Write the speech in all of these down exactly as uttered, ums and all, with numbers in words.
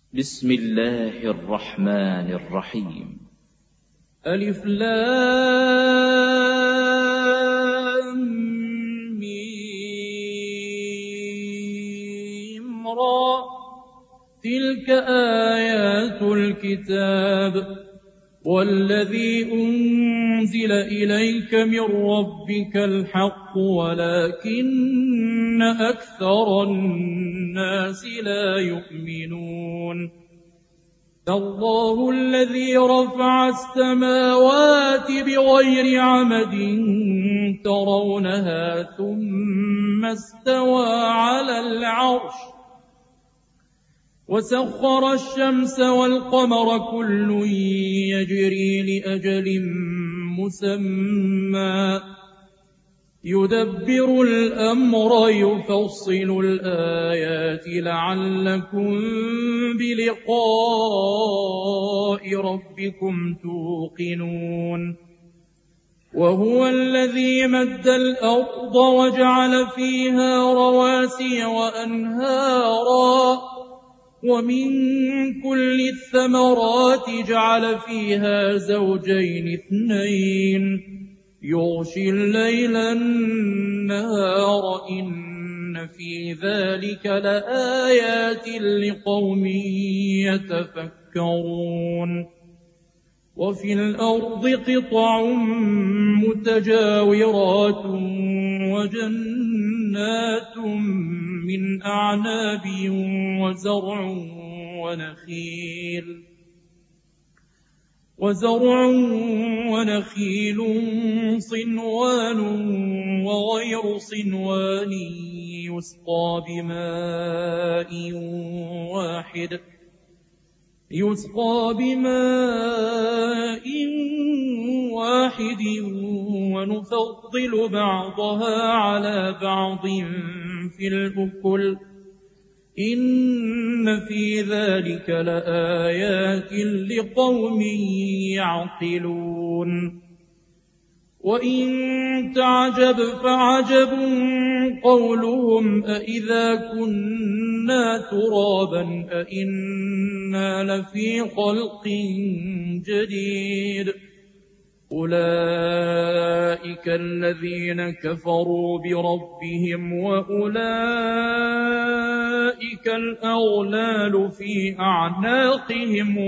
بسم الله الرحمن الرحيم. ألف لام ميم را، تلك آيات الكتاب والذي أنزل إليك من ربك الحق ولكن أكثر الناس لا يؤمنون. الله الذي رفع السماوات بغير عمد ترونها ثم استوى على العرش وسخر الشمس والقمر كل يجري لأجل مسمى يدبر الأمر يفصل الآيات لعلكم بلقاء ربكم توقنون. وهو الذي مد الأرض وجعل فيها رواسي وأنهارا ومن كل الثمرات جعل فيها زوجين اثنين يغشي الليل النهار إن في ذلك لآيات لقوم يتفكرون. وفي الأرض قطع متجاورات وجنات من أعناب وزرع ونخيل وزرع ونخيل صنوان وغير صنوان يسقى بماء واحد يسقى بماء واحد ونفضل بعضها على بعض في الأكل إن في ذلك لآيات لقوم يعقلون. وإن تعجب فعجب قولهم أإذا كنا ترابا أإنا لفي خلق جديد أولئك الذين كفروا بربهم وأولئك الأغلال في أعناقهم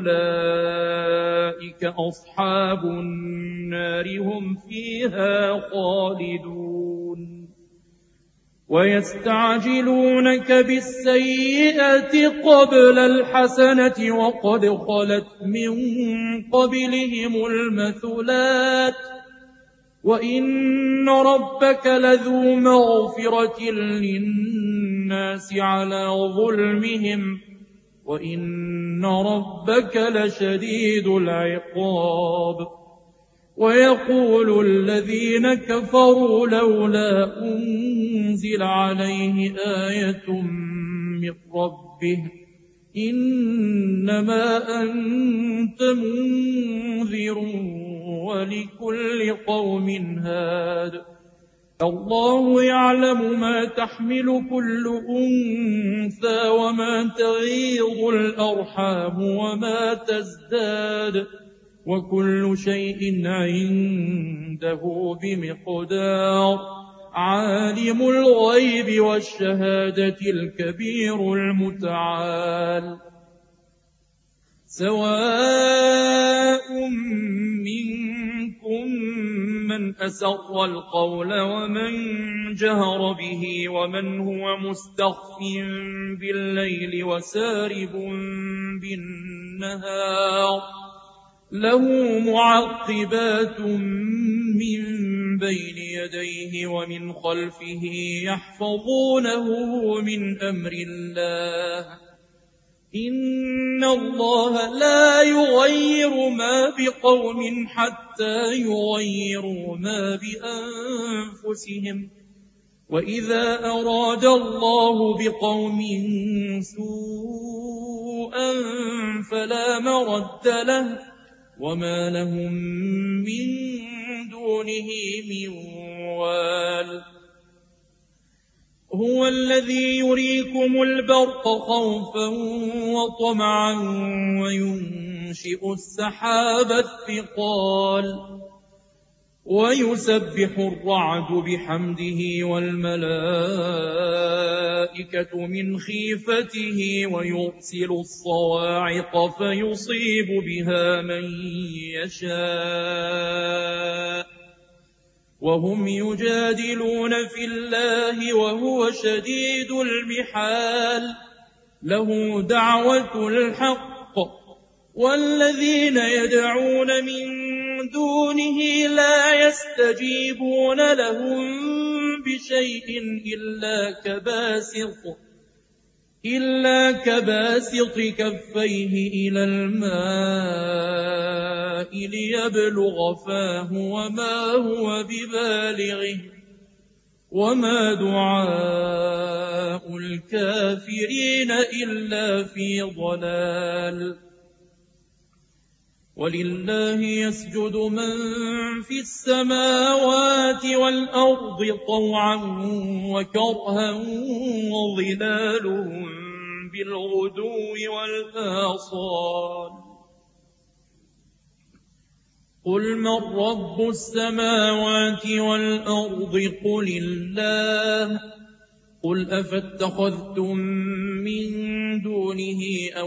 وأولئك أصحاب النار هم فيها خالدون. ويستعجلونك بالسيئة قبل الحسنة وقد خلت من قبلهم المثلات وإن ربك لذو مغفرة للناس على ظلمهم وإن ربك لشديد العقاب. ويقول الذين كفروا لولا أنزل عليه آية من ربه إنما أنت منذر ولكل قوم هاد. الله يعلم ما تحمل كل أنثى وما تغيض الأرحام وما تزداد وكل شيء عنده بمقدار. عالم الغيب والشهادة الكبير المتعال. سواء منكم من أسر القول ومن جهر به ومن هو مستخف بالليل وسارب بالنهار له معقبات من بين يديه ومن خلفه يحفظونه من أمر الله إن الله لا يغير ما بقوم حتى يغيروا ما بأنفسهم وإذا أراد الله بقوم سوءا فلا مرد له وما لهم من دونه من وال. هو الذي يريكم البرق خوفا وطمعا وينشئ السحاب الثقال ويسبح الرعد بحمده والملائكة من خيفته ويرسل الصواعق فيصيب بها من يشاء وهم يجادلون في الله وهو شديد المحال له دعوة الحق والذين يدعون من دونه لا يستجيبون لهم بشيء إلا كباسط إلا كباسط كفيه إلى الماء ليبلغ فاه وما هو ببالغه وما دعاء الكافرين إلا في ضلال ولله يسجد من في السماوات والأرض طوعا وكرها وظلالهم بالغدو والآصال قل من رب السماوات والأرض قل الله قل أفاتخذتم من دونه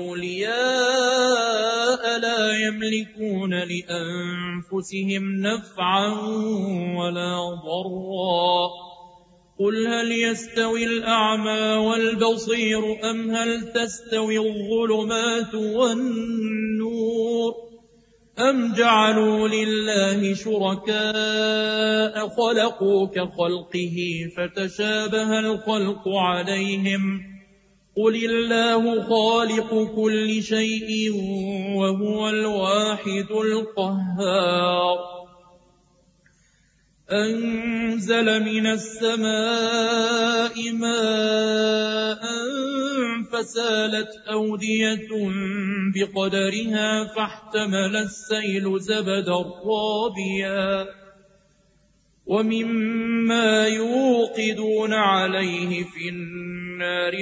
أولياء لا يملكون لأنفسهم نفعا ولا ضرا قل هل يستوي الأعمى والبصير أم هل تستوي الظلمات والنور أم جعلوا لله شركاء خلقوا كخلقه فتشابه الخلق عليهم قل الله خالق كل شيء وهو الواحد القهار أنزل من السماء ماء فسالت أودية بقدرها فاحتمل السيل زبدا رابيا ومما يوقدون عليه في النار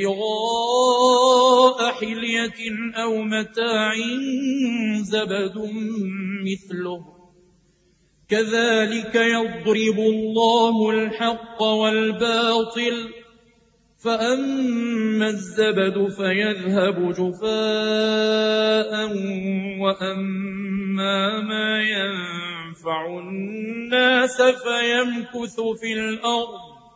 ابتغاء حلية أو متاع زبد مثله كذلك يضرب الله الحق والباطل فأما الزبد فيذهب جفاء وأما ما ينفع الناس فيمكث في الأرض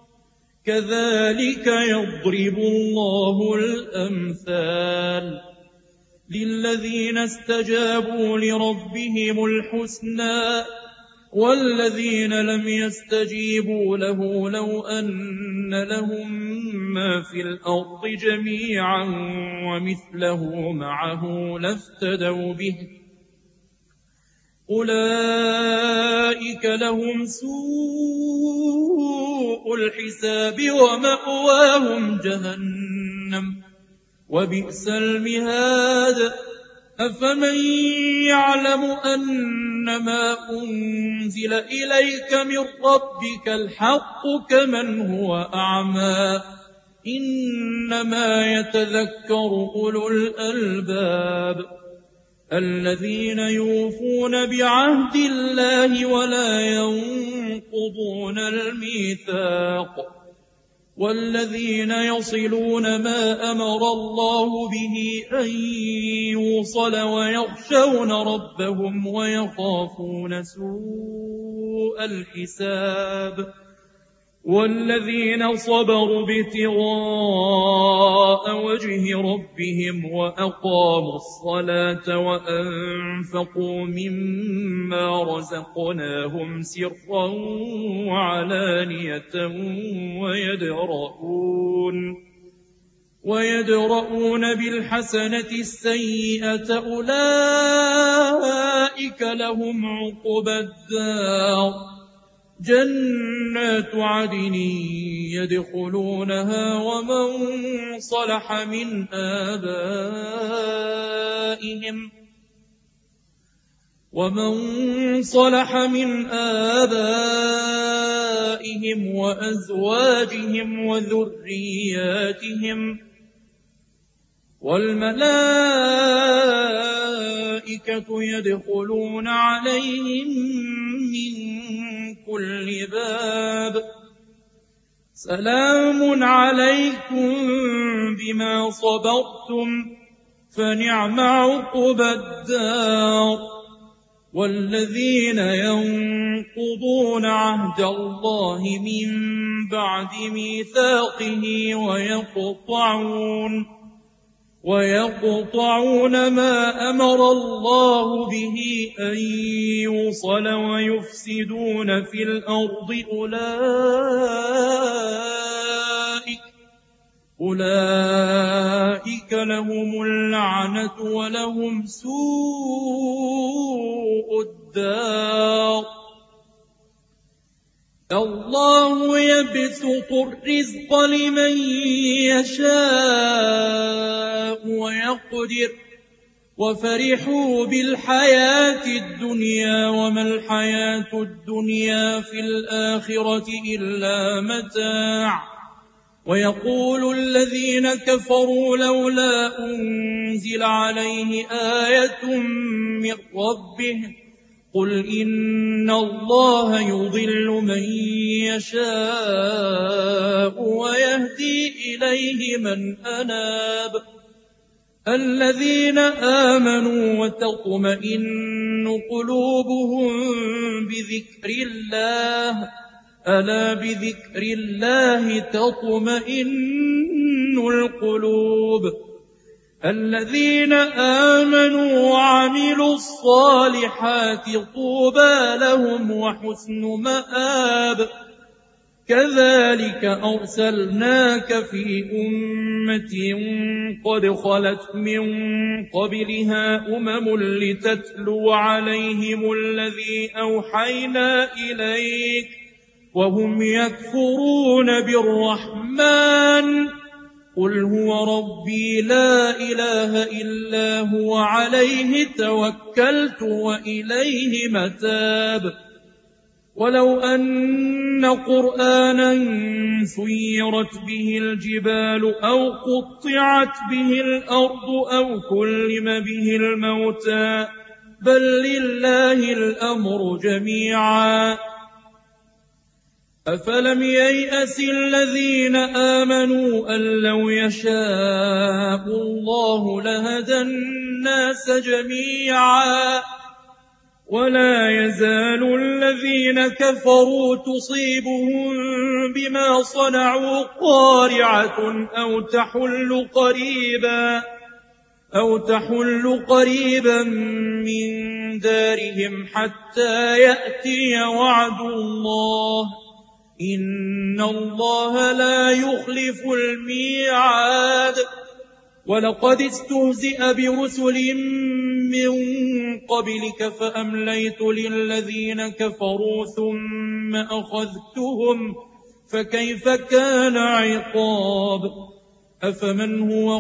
كذلك يضرب الله الأمثال للذين استجابوا لربهم الحسنى والذين لم يستجيبوا له لو أن لهم ما في الأرض جميعا ومثله معه لافتدوا به أولئك لهم سوء الحساب ومأواهم جهنم وبئس المهاد أفمن يعلم أنما أنزل إليك من ربك الحق كمن هو أعمى إنما يتذكر أولو الألباب الذين يوفون بعهد الله ولا ينقضون الميثاق والذين يصلون ما أمر الله به أن يوصل ويخشون ربهم ويخافون سوء الحساب والذين صبروا ابتغاء وجه ربهم وأقاموا الصلاة وأنفقوا مما رزقناهم سرا وعلانية ويدرؤون ويدرؤون بالحسنة السيئة أولئك لهم عقبى الدار جنات عدن يدخلونها ومن صلح من آبائهم ومن صلح من آبائهم آبائهم وأزواجهم وذرياتهم والملائكة يدخلون عليهم من كل باب سلام عليكم بما صبرتم فنعم عقبى الدار والذين ينقضون عهد الله من بعد ميثاقه ويقطعون ويقطعون ما أمر الله به أن يوصل ويفسدون في الأرض أولئك أولئك لهم اللعنة ولهم سوء الدار الله يبسط الرزق لمن يشاء ويقدر وفرحوا بالحياة الدنيا وما الحياة الدنيا في الآخرة إلا متاع ويقول الذين كفروا لولا أنزل عليه آية من ربه قل إن الله يضل من يشاء ويهدي إليه من أناب الذين آمنوا وتطمئن قلوبهم بذكر الله ألا بذكر الله تطمئن القلوب الذين آمنوا وعملوا الصالحات طوبى لهم وحسن مآب كذلك أرسلناك في أمة قد خلت من قبلها أمم لتتلو عليهم الذي أوحينا إليك وهم يكفرون بالرحمن قل هو ربي لا إله إلا هو عليه توكلت وإليه متاب ولو أن قرآنا سيرت به الجبال أو قطعت به الأرض أو كلم به الموتى بل لله الأمر جميعا أفلم ييأس الذين آمنوا أن لو يشاء الله لهدى الناس جميعا ولا يزال الذين كفروا تصيبهم بما صنعوا قارعة أو تحل قريبا أو تحل قريبا من دارهم حتى يأتي وعد الله إن الله لا يخلف الميعاد ولقد استهزئ برسل من قبلك فأمليت للذين كفروا ثم أخذتهم فكيف كان عقاب أفمن هو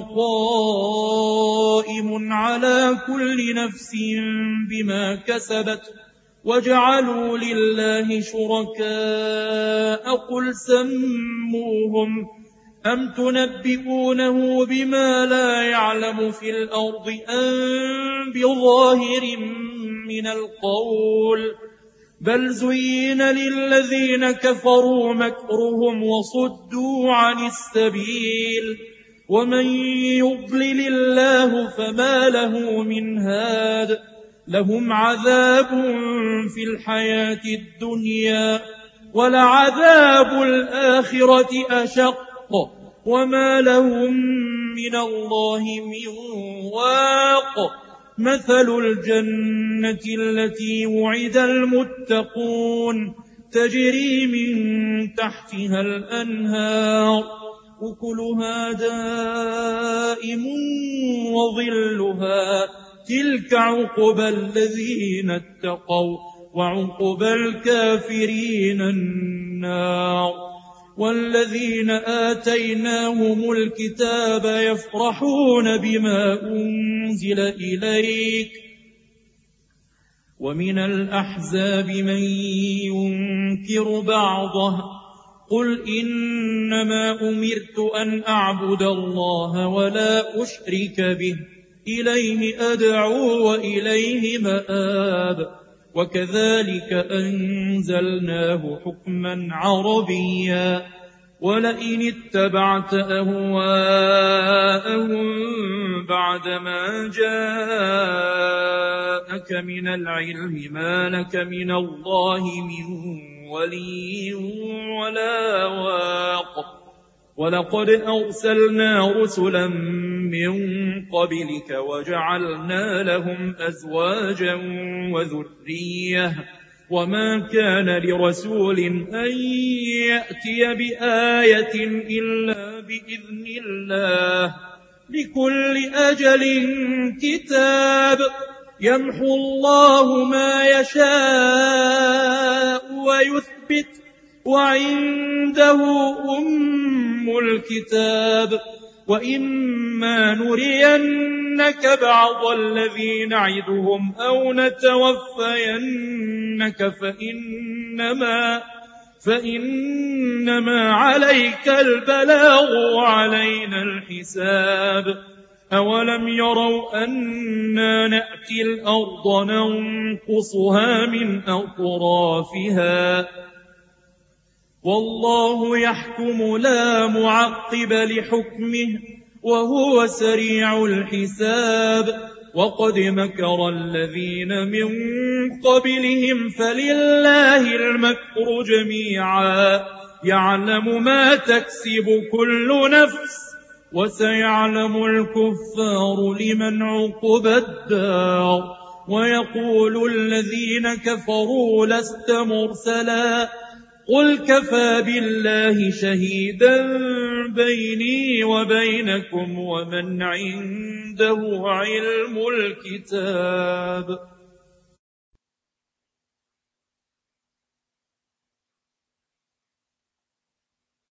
قائم على كل نفس بما كسبت وجعلوا لله شركاء قل سموهم أم تنبئونه بما لا يعلم في الأرض أم بظاهر من القول بل زين للذين كفروا مكرهم وصدوا عن السبيل ومن يضلل الله فما له من هاد لهم عذاب في الحياة الدنيا ولعذاب الآخرة أشق وما لهم من الله من واق مثل الجنة التي وعد المتقون تجري من تحتها الأنهار أكلها دائم وظلها تلك عقبى الذين اتقوا وعقبى الكافرين النار والذين آتيناهم الكتاب يفرحون بما أنزل إليك ومن الأحزاب من ينكر بعضه قل إنما أمرت أن أعبد الله ولا أشرك به إليه أدعو وإليه مآب وكذلك أنزلناه حكما عربيا ولئن اتبعت أهواءهم بعدما جاءك من العلم ما لك من الله من ولي ولا واق ولقد أرسلنا رسلا من قبلك وجعلنا لهم أزواجا وذرية وما كان لرسول أن يأتي بآية إلا بإذن الله لكل أجل كتاب يمحو الله ما يشاء ويثبت وعنده أم الكتاب وإما نرينك بعض الذي نعدهم أو نتوفينك فإنما, فإنما عليك البلاغ وعلينا الحساب أولم يروا أنا نأتي الأرض ننقصها من أطرافها والله يحكم لا معقب لحكمه وهو سريع الحساب وقد مكر الذين من قبلهم فلله المكر جميعا يعلم ما تكسب كل نفس وسيعلم الكفار لمن عقبى الدار ويقول الذين كفروا لست مرسلا قل كفى بالله شهيدا بيني وبينكم ومن عنده علم الكتاب